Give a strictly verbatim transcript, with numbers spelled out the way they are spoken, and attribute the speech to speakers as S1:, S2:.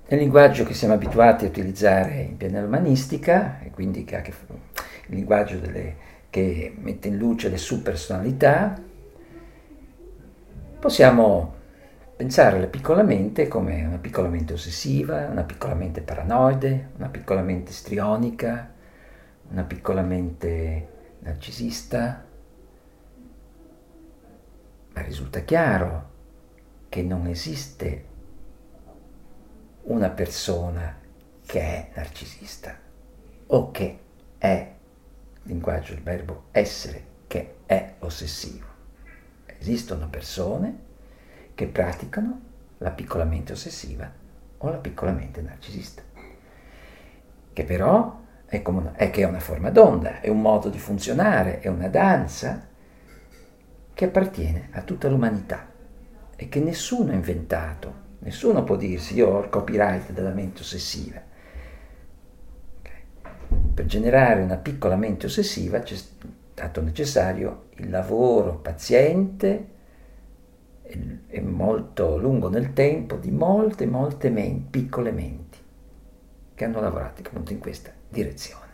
S1: Nel linguaggio che siamo abituati a utilizzare in P N L umanistica, e quindi che ha che f- il linguaggio delle- che mette in luce le subpersonalità, possiamo pensare alla piccola mente come una piccola mente ossessiva, una piccola mente paranoide, una piccola mente strionica, una piccola mente narcisista, ma risulta chiaro che non esiste una persona che è narcisista o che è, linguaggio del verbo essere, che è ossessivo. Esistono persone che praticano la piccola mente ossessiva o la piccola mente narcisista, che però è, come una, è che è una forma d'onda, è un modo di funzionare, è una danza che appartiene a tutta l'umanità e che nessuno ha inventato. Nessuno può dirsi io ho il copyright della mente ossessiva. Okay. Per generare una piccola mente ossessiva c'è stato necessario il lavoro paziente e molto lungo nel tempo di molte, molte menti, piccole menti che hanno lavorato appunto in questa direzione.